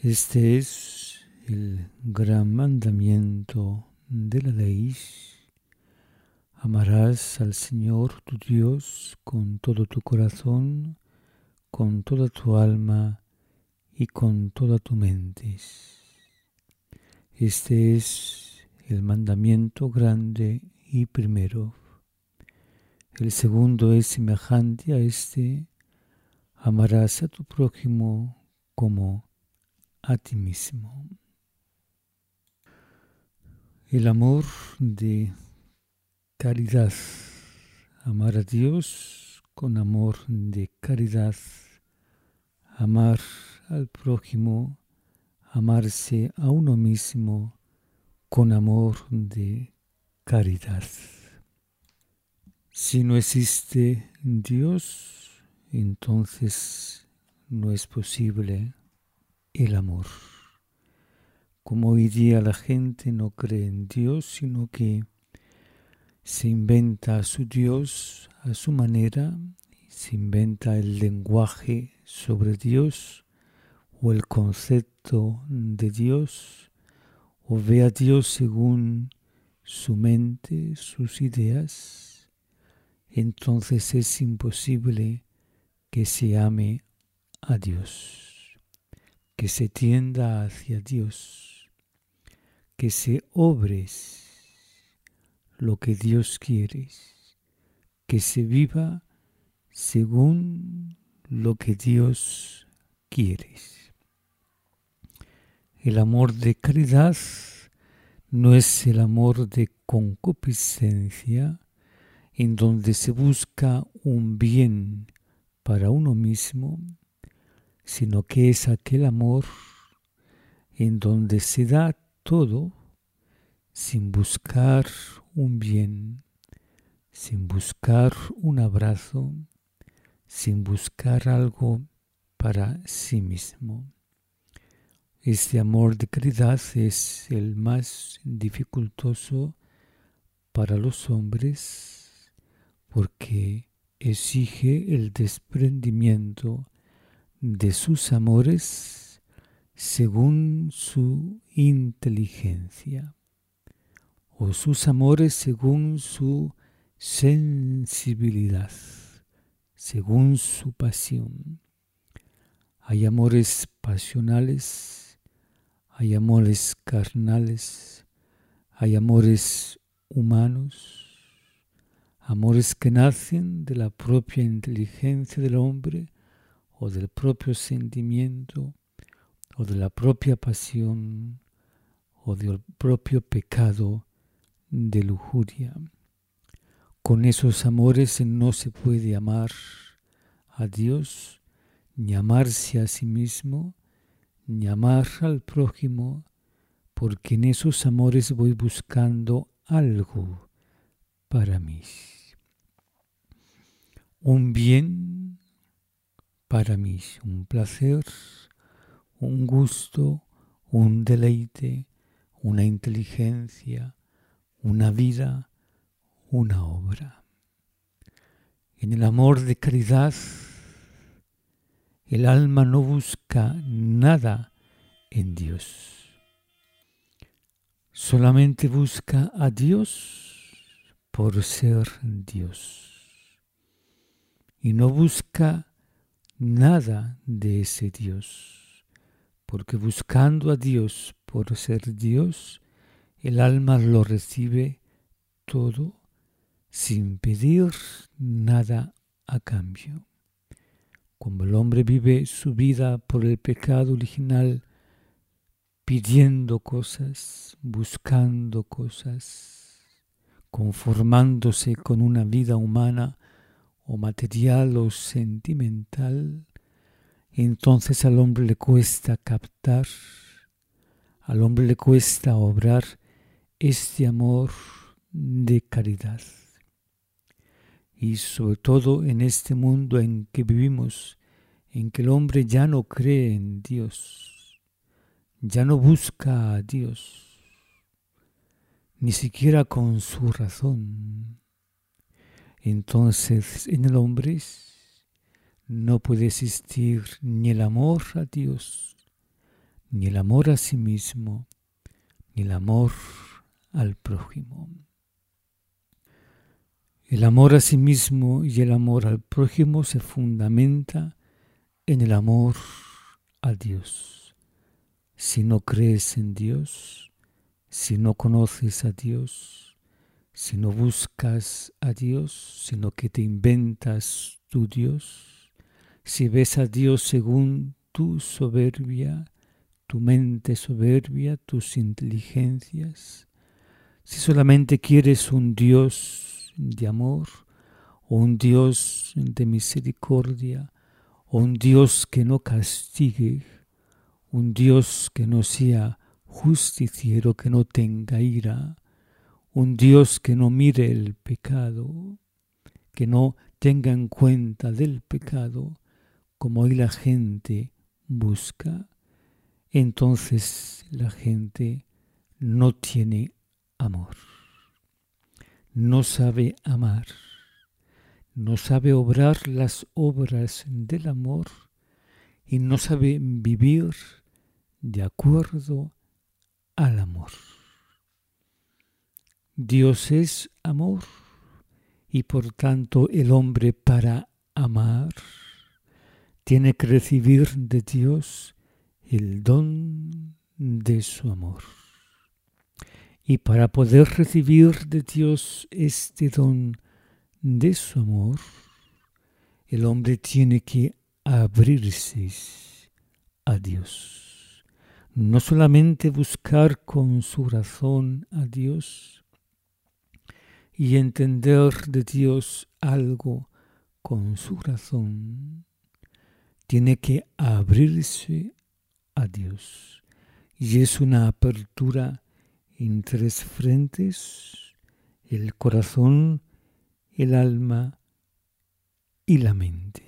Este es el gran mandamiento de la ley. Amarás al Señor tu Dios con todo tu corazón, con toda tu alma y con toda tu mente. Este es el mandamiento grande y primero. El segundo es semejante a este: amarás a tu prójimo como a ti mismo. El amor de caridad. Amar a Dios con amor de caridad. Amar al prójimo, amarse a uno mismo con amor de caridad. Si no existe Dios, entonces no es posible el amor. Como hoy día la gente no cree en Dios, sino que se inventa a su Dios a su manera, se inventa el lenguaje sobre Dios o el concepto de Dios, o ve a Dios según su mente, sus ideas, entonces es imposible que se ame a Dios, que se tienda hacia Dios, que se obre lo que Dios quiere, que se viva según lo que Dios quiere. El amor de caridad no es el amor de concupiscencia, en donde se busca un bien para uno mismo, sino que es aquel amor en donde se da todo sin buscar un bien, sin buscar un abrazo, sin buscar algo para sí mismo. Este amor de caridad es el más dificultoso para los hombres porque exige el desprendimiento de sus amores según su inteligencia o sus amores según su sensibilidad, según su pasión. Hay amores pasionales, hay amores carnales, hay amores humanos, amores que nacen de la propia inteligencia del hombre o del propio sentimiento o de la propia pasión o del propio pecado de lujuria. Con esos amores no se puede amar a Dios, ni amarse a sí mismo, ni amar al prójimo, porque en esos amores voy buscando algo para mí. Un bien para mí, un placer, un gusto, un deleite, una inteligencia, una vida, una obra. En el amor de caridad, el alma no busca nada en Dios. Solamente busca a Dios por ser Dios. Y no busca nada de ese Dios. Porque buscando a Dios por ser Dios, el alma lo recibe todo sin pedir nada a cambio. Como el hombre vive su vida por el pecado original, pidiendo cosas, buscando cosas, conformándose con una vida humana o material o sentimental, entonces al hombre le cuesta captar, al hombre le cuesta obrar este amor de caridad. Y sobre todo en este mundo en que vivimos, en que el hombre ya no cree en Dios, ya no busca a Dios, ni siquiera con su razón. Entonces en el hombre no puede existir ni el amor a Dios, ni el amor a sí mismo, ni el amor al prójimo. El amor a sí mismo y el amor al prójimo se fundamenta en el amor a Dios. Si no crees en Dios, si no conoces a Dios, si no buscas a Dios, sino que te inventas tu Dios, si ves a Dios según tu soberbia, tu mente soberbia, tus inteligencias, si solamente quieres un Dios de amor, o un Dios de misericordia, o un Dios que no castigue, un Dios que no sea justiciero, que no tenga ira, un Dios que no mire el pecado, que no tenga en cuenta del pecado, como hoy la gente busca, entonces la gente no tiene amor, no sabe amar, no sabe obrar las obras del amor y no sabe vivir de acuerdo al amor. Dios es amor y por tanto el hombre para amar tiene que recibir de Dios el don de su amor. Y para poder recibir de Dios este don de su amor, el hombre tiene que abrirse a Dios. No solamente buscar con su razón a Dios y entender de Dios algo con su razón, tiene que abrirse a Dios. Y es una apertura en tres frentes: el corazón, el alma y la mente.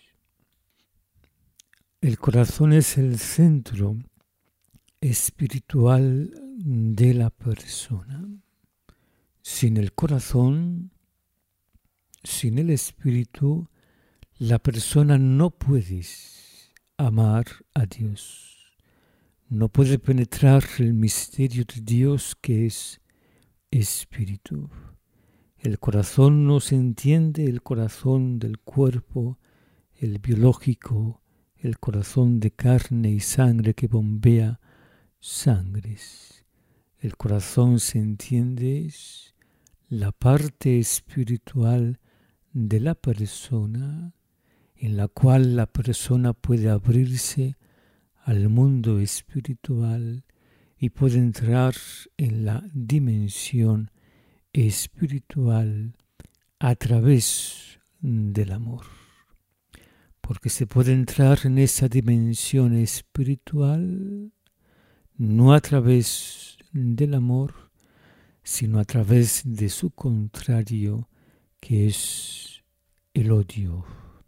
El corazón es el centro espiritual de la persona. Sin el corazón, sin el espíritu, la persona no puede amar a Dios. No puede penetrar el misterio de Dios que es espíritu. El corazón no se entiende, el corazón del cuerpo, el biológico, el corazón de carne y sangre que bombea sangres. El corazón se entiende es la parte espiritual de la persona en la cual la persona puede abrirse al mundo espiritual y puede entrar en la dimensión espiritual a través del amor. Porque se puede entrar en esa dimensión espiritual no a través del amor, sino a través de su contrario, que es el odio,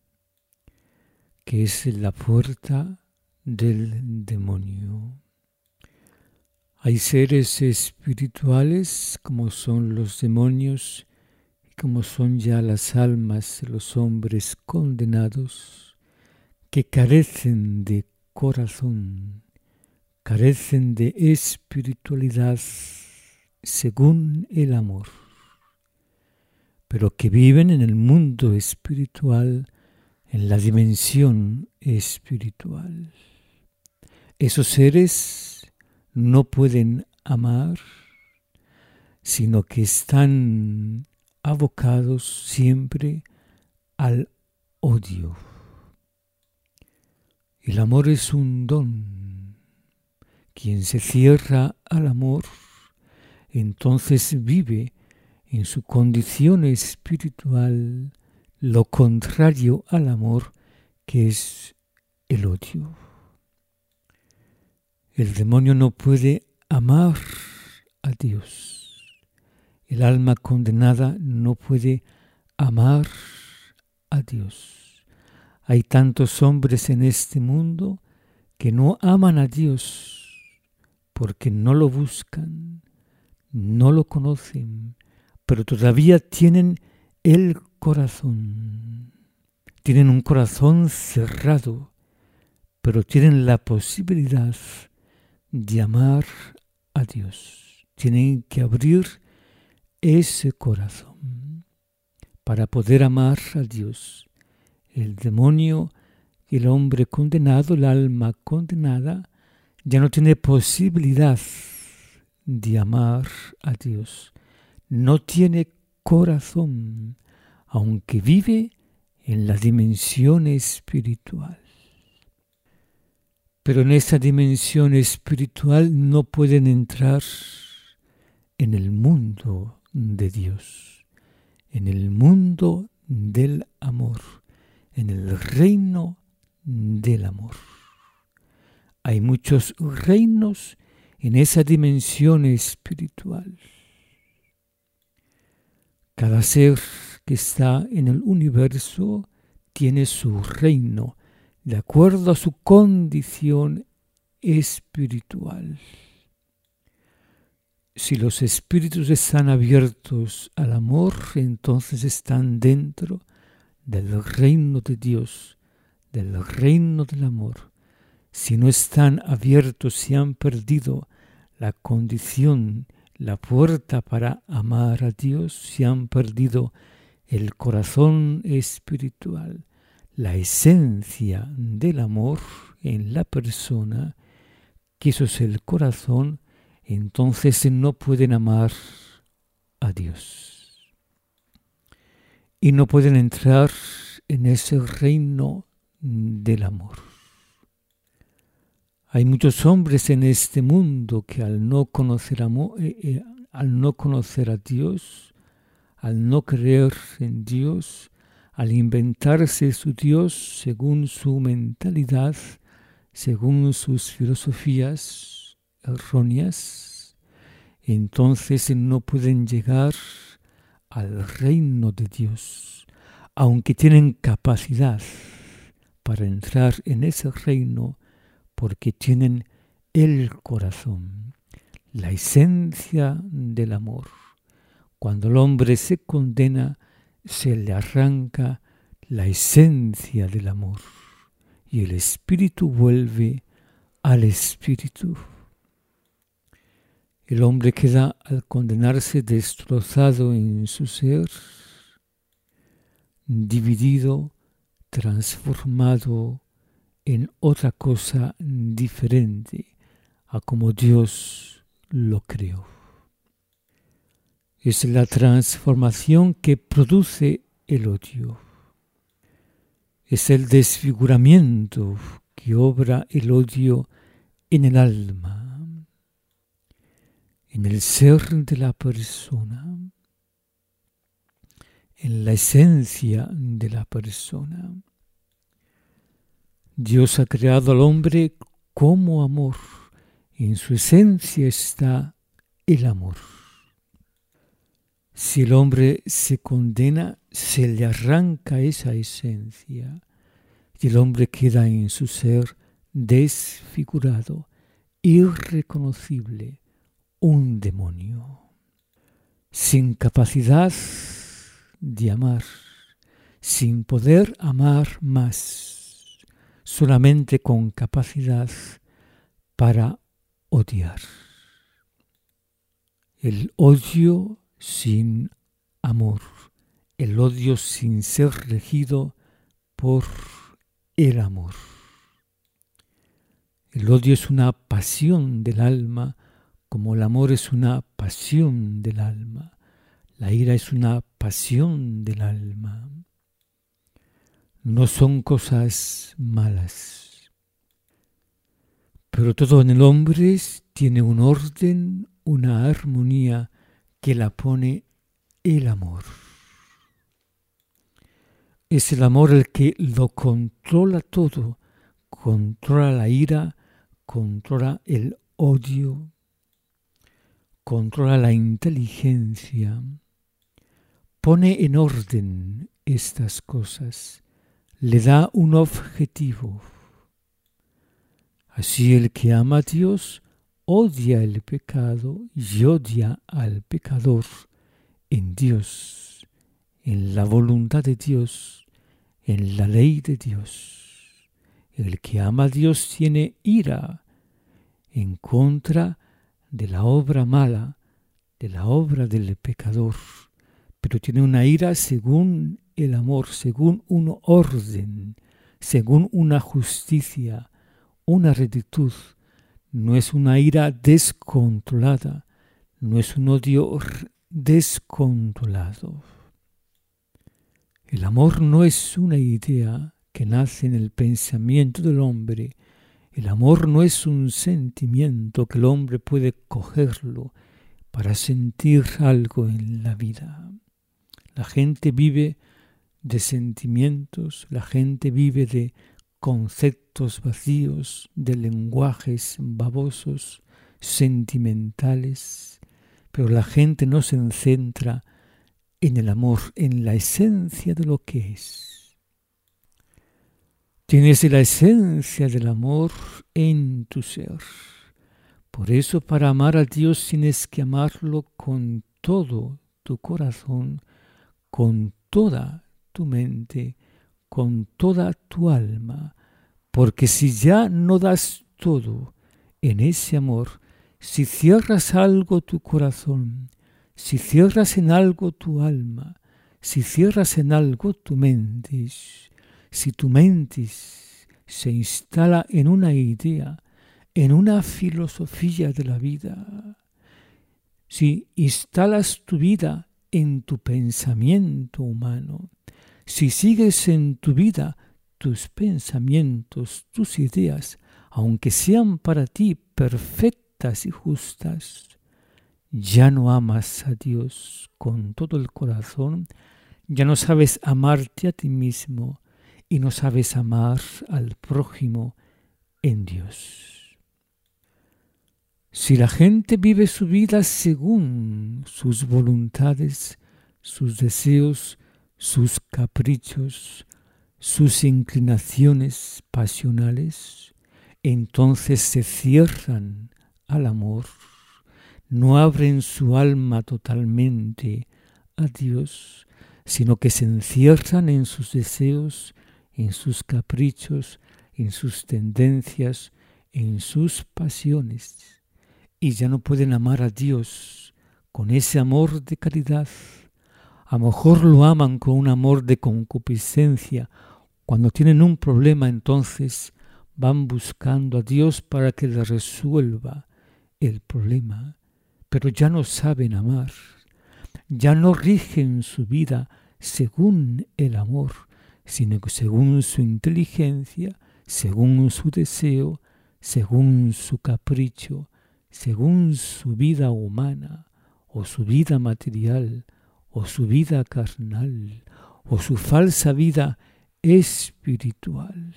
que es la puerta del demonio. Hay seres espirituales como son los demonios y como son ya las almas de los hombres condenados que carecen de corazón, carecen de espiritualidad según el amor, pero que viven en el mundo espiritual, en la dimensión espiritual. Esos seres no pueden amar, sino que están abocados siempre al odio. El amor es un don. Quien se cierra al amor, entonces vive en su condición espiritual lo contrario al amor, que es el odio. El demonio no puede amar a Dios. El alma condenada no puede amar a Dios. Hay tantos hombres en este mundo que no aman a Dios porque no lo buscan, no lo conocen, pero todavía tienen el corazón. Tienen un corazón cerrado, pero tienen la posibilidad de amar a Dios. Tienen que abrir ese corazón para poder amar a Dios. El demonio, el hombre condenado, el alma condenada, ya no tiene posibilidad de amar a Dios. No tiene corazón, aunque vive en la dimensión espiritual. Pero en esa dimensión espiritual no pueden entrar en el mundo de Dios, en el mundo del amor, en el reino del amor. Hay muchos reinos en esa dimensión espiritual. Cada ser que está en el universo tiene su reino de acuerdo a su condición espiritual. Si los espíritus están abiertos al amor, entonces están dentro del reino de Dios, del reino del amor. Si no están abiertos, si han perdido la condición, la puerta para amar a Dios, si han perdido el corazón espiritual, la esencia del amor en la persona, que eso es el corazón, entonces no pueden amar a Dios. Y no pueden entrar en ese reino del amor. Hay muchos hombres en este mundo que al no conocer a Dios, al no creer en Dios, al inventarse su Dios según su mentalidad, según sus filosofías erróneas, entonces no pueden llegar al reino de Dios, aunque tienen capacidad para entrar en ese reino, porque tienen el corazón, la esencia del amor. Cuando el hombre se condena, se le arranca la esencia del amor y el espíritu vuelve al espíritu. El hombre queda al condenarse destrozado en su ser, dividido, transformado en otra cosa diferente a como Dios lo creó. Es la transformación que produce el odio. Es el desfiguramiento que obra el odio en el alma, en el ser de la persona, en la esencia de la persona. Dios ha creado al hombre como amor. En su esencia está el amor. Si el hombre se condena, se le arranca esa esencia y el hombre queda en su ser desfigurado, irreconocible, un demonio, sin capacidad de amar, sin poder amar más, solamente con capacidad para odiar. El odio sin amor, el odio sin ser regido por el amor. El odio es una pasión del alma, como el amor es una pasión del alma. La ira es una pasión del alma. No son cosas malas. Pero todo en el hombre tiene un orden, una armonía que la pone el amor. Es el amor el que lo controla todo, controla la ira, controla el odio, controla la inteligencia, pone en orden estas cosas, le da un objetivo. Así el que ama a Dios odia el pecado y odia al pecador en Dios, en la voluntad de Dios, en la ley de Dios. El que ama a Dios tiene ira en contra de la obra mala, de la obra del pecador, pero tiene una ira según el amor, según un orden, según una justicia, una rectitud. No es una ira descontrolada, no es un odio descontrolado. El amor no es una idea que nace en el pensamiento del hombre. El amor no es un sentimiento que el hombre puede cogerlo para sentir algo en la vida. La gente vive de sentimientos, la gente vive de conceptos vacíos, de lenguajes babosos, sentimentales, pero la gente no se centra en el amor, en la esencia de lo que es. Tienes la esencia del amor en tu ser. Por eso, para amar a Dios tienes que amarlo con todo tu corazón, con toda tu mente, con toda tu alma. Porque si ya no das todo en ese amor, si cierras algo tu corazón, si cierras en algo tu alma, si cierras en algo tu mente, si tu mente se instala en una idea, en una filosofía de la vida, si instalas tu vida en tu pensamiento humano, si sigues en tu vida tus pensamientos, tus ideas, aunque sean para ti perfectas y justas, ya no amas a Dios con todo el corazón, ya no sabes amarte a ti mismo y no sabes amar al prójimo en Dios. Si la gente vive su vida según sus voluntades, sus deseos, sus caprichos, sus inclinaciones pasionales, entonces se cierran al amor, no abren su alma totalmente a Dios, sino que se encierran en sus deseos, en sus caprichos, en sus tendencias, en sus pasiones. Y ya no pueden amar a Dios con ese amor de caridad. A lo mejor lo aman con un amor de concupiscencia. Cuando tienen un problema, entonces van buscando a Dios para que les resuelva el problema. Pero ya no saben amar. Ya no rigen su vida según el amor, sino que según su inteligencia, según su deseo, según su capricho, según su vida humana, o su vida material, o su vida carnal, o su falsa vida espiritual.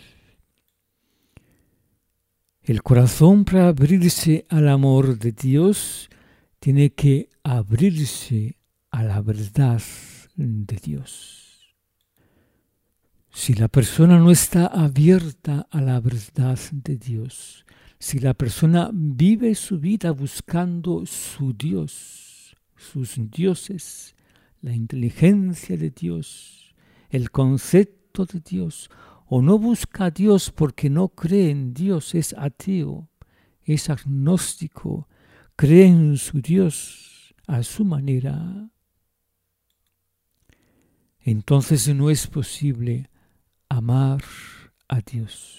El corazón, para abrirse al amor de Dios, tiene que abrirse a la verdad de Dios. Si la persona no está abierta a la verdad de Dios, si la persona vive su vida buscando su Dios, sus dioses, la inteligencia de Dios, el concepto de Dios, o no busca a Dios porque no cree en Dios, es ateo, es agnóstico, cree en su Dios a su manera, entonces no es posible amar a Dios.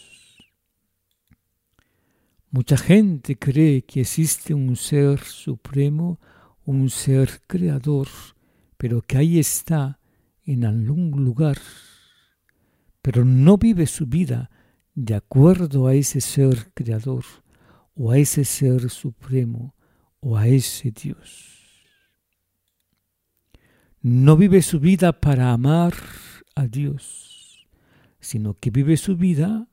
Mucha gente cree que existe un ser supremo, un ser creador, pero que ahí está en algún lugar, pero no vive su vida de acuerdo a ese ser creador, o a ese ser supremo, o a ese Dios. No vive su vida para amar a Dios, sino que vive su vida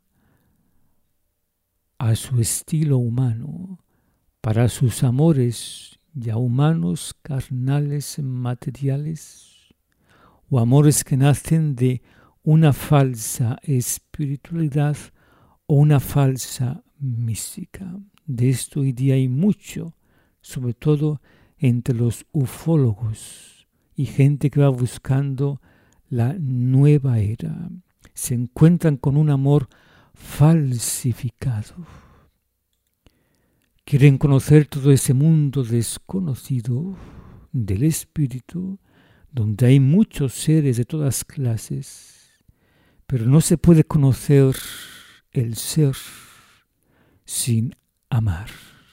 a su estilo humano, para sus amores ya humanos, carnales, materiales, o amores que nacen de una falsa espiritualidad o una falsa mística. De esto hoy día hay mucho, sobre todo entre los ufólogos y gente que va buscando la nueva era. Se encuentran con un amor falsificado. Quieren conocer todo ese mundo desconocido del espíritu, donde hay muchos seres de todas clases, pero no se puede conocer el ser sin amar.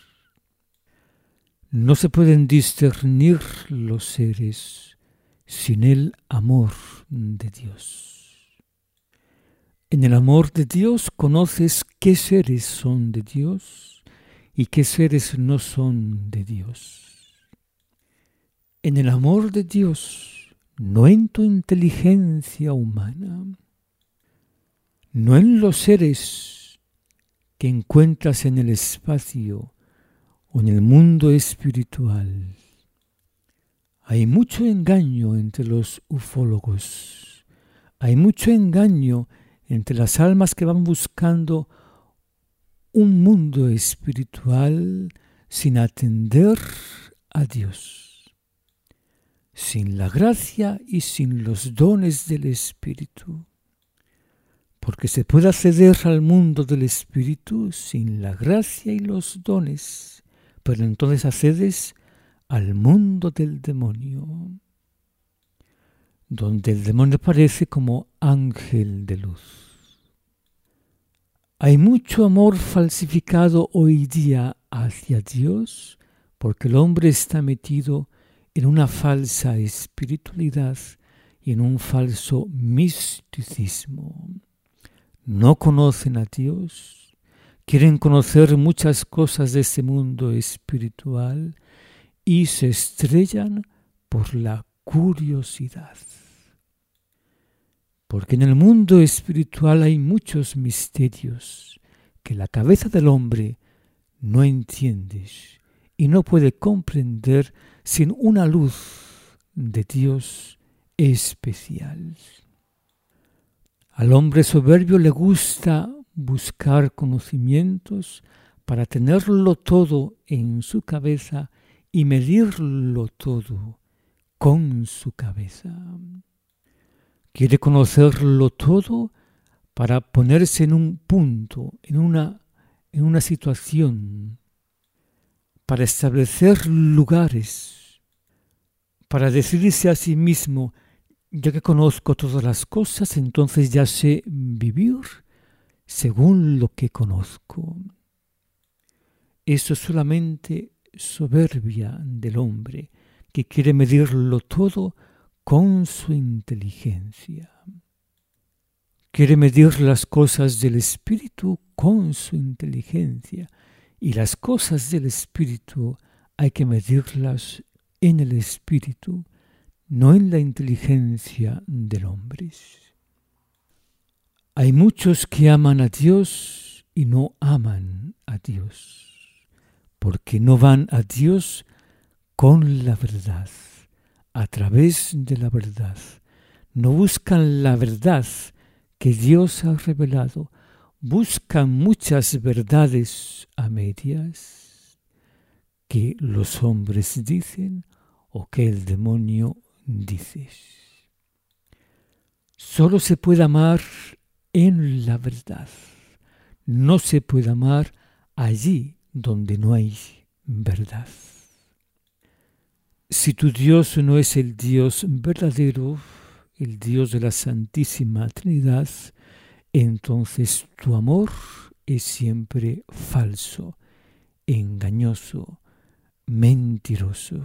No se pueden discernir los seres sin el amor de Dios. En el amor de Dios conoces qué seres son de Dios y qué seres no son de Dios. En el amor de Dios, no en tu inteligencia humana, no en los seres que encuentras en el espacio o en el mundo espiritual. Hay mucho engaño entre los ufólogos. Hay mucho engaño entre las almas que van buscando un mundo espiritual sin atender a Dios, sin la gracia y sin los dones del Espíritu. Porque se puede acceder al mundo del Espíritu sin la gracia y los dones, pero entonces accedes al mundo del demonio, donde el demonio aparece como ángel de luz. Hay mucho amor falsificado hoy día hacia Dios, porque el hombre está metido en una falsa espiritualidad y en un falso misticismo. No conocen a Dios, quieren conocer muchas cosas de este mundo espiritual y se estrellan por la curiosidad. Porque en el mundo espiritual hay muchos misterios que la cabeza del hombre no entiende y no puede comprender sin una luz de Dios especial. Al hombre soberbio le gusta buscar conocimientos para tenerlo todo en su cabeza y medirlo todo con su cabeza. Quiere conocerlo todo para ponerse en un punto, en una situación, para establecer lugares, para decirse a sí mismo: ya que conozco todas las cosas, entonces ya sé vivir según lo que conozco. Eso es solamente soberbia del hombre, que quiere medirlo todo con su inteligencia. Quiere medir las cosas del espíritu con su inteligencia, y las cosas del espíritu hay que medirlas en el espíritu, no en la inteligencia del hombre. Hay muchos que aman a Dios y no aman a Dios, porque no van a Dios con la verdad, a través de la verdad. No buscan la verdad que Dios ha revelado, buscan muchas verdades a medias que los hombres dicen o que el demonio dice. Solo se puede amar en la verdad. No se puede amar allí donde no hay verdad. Si tu Dios no es el Dios verdadero, el Dios de la Santísima Trinidad, entonces tu amor es siempre falso, engañoso, mentiroso.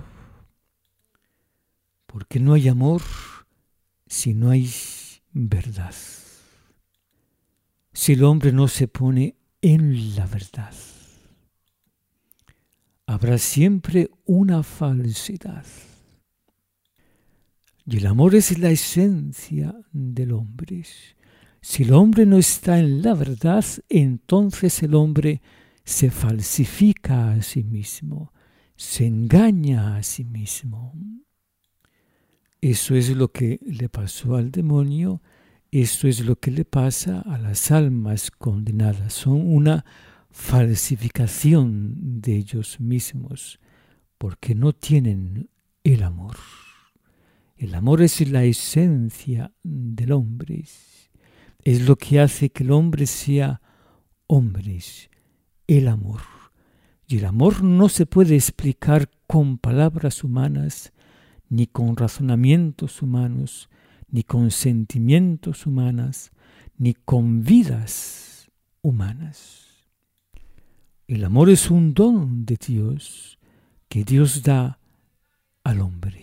Porque no hay amor si no hay verdad. Si el hombre no se pone en la verdad, habrá siempre una falsedad. Y el amor es la esencia del hombre. Si el hombre no está en la verdad, entonces el hombre se falsifica a sí mismo, se engaña a sí mismo. Eso es lo que le pasó al demonio, eso es lo que le pasa a las almas condenadas. Son una falsificación de ellos mismos, porque no tienen el amor. El amor es la esencia del hombre, es lo que hace que el hombre sea hombre, el amor. Y el amor no se puede explicar con palabras humanas, ni con razonamientos humanos, ni con sentimientos humanos, ni con vidas humanas. El amor es un don de Dios que Dios da al hombre.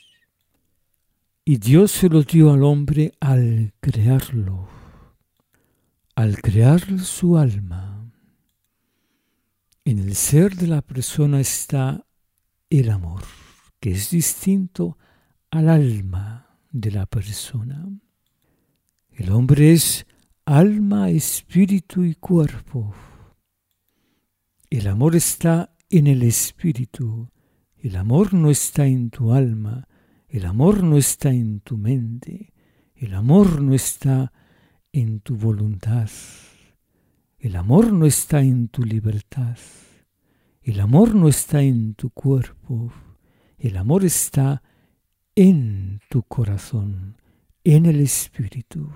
Y Dios se lo dio al hombre al crearlo, al crear su alma. En el ser de la persona está el amor, que es distinto al alma de la persona. El hombre es alma, espíritu y cuerpo. El amor está en el espíritu. El amor no está en tu alma. El amor no está en tu mente. El amor no está en tu voluntad. El amor no está en tu libertad. El amor no está en tu cuerpo. El amor está en tu corazón, en el espíritu.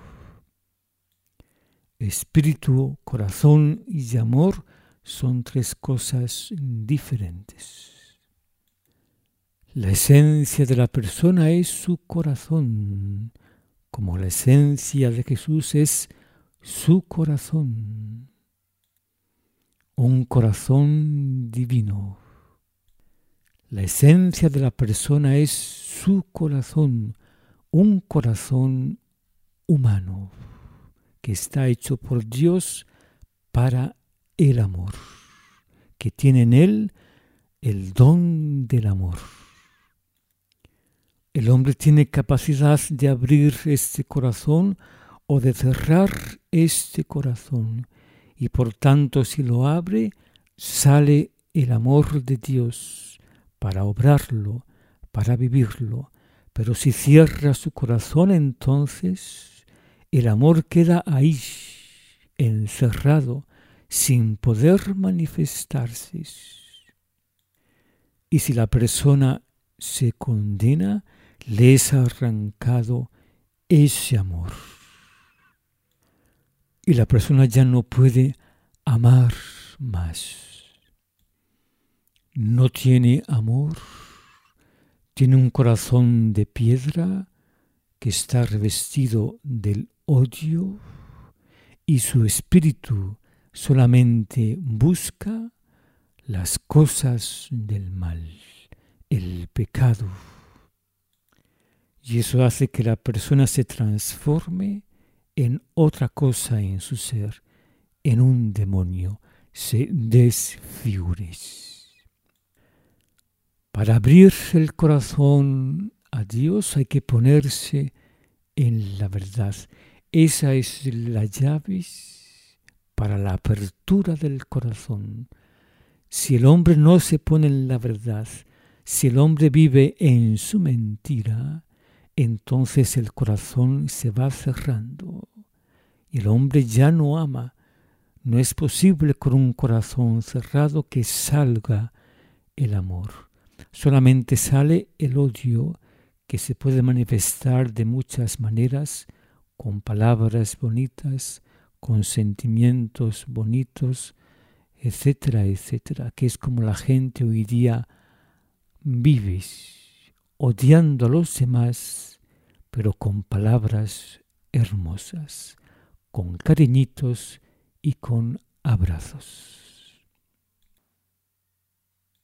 Espíritu, corazón y amor son tres cosas diferentes. La esencia de la persona es su corazón, como la esencia de Jesús es su corazón. Un corazón divino. La esencia de la persona es su corazón, un corazón humano, que está hecho por Dios para el amor, que tiene en él el don del amor. El hombre tiene capacidad de abrir este corazón o de cerrar este corazón, y por tanto si lo abre, sale el amor de Dios para obrarlo, para vivirlo. Pero si cierra su corazón, entonces el amor queda ahí, encerrado, sin poder manifestarse. Y si la persona se condena, le es arrancado ese amor. Y la persona ya no puede amar más. No tiene amor, tiene un corazón de piedra que está revestido del odio, y su espíritu solamente busca las cosas del mal, el pecado. Y eso hace que la persona se transforme en otra cosa en su ser, en un demonio, se desfigure. Para abrir el corazón a Dios hay que ponerse en la verdad. Esa es la llave para la apertura del corazón. Si el hombre no se pone en la verdad, si el hombre vive en su mentira, entonces el corazón se va cerrando y el hombre ya no ama. No es posible con un corazón cerrado que salga el amor. Solamente sale el odio, que se puede manifestar de muchas maneras, con palabras bonitas, con sentimientos bonitos, etcétera, etcétera, que es como la gente hoy día vive, odiando a los demás, pero con palabras hermosas, con cariñitos y con abrazos.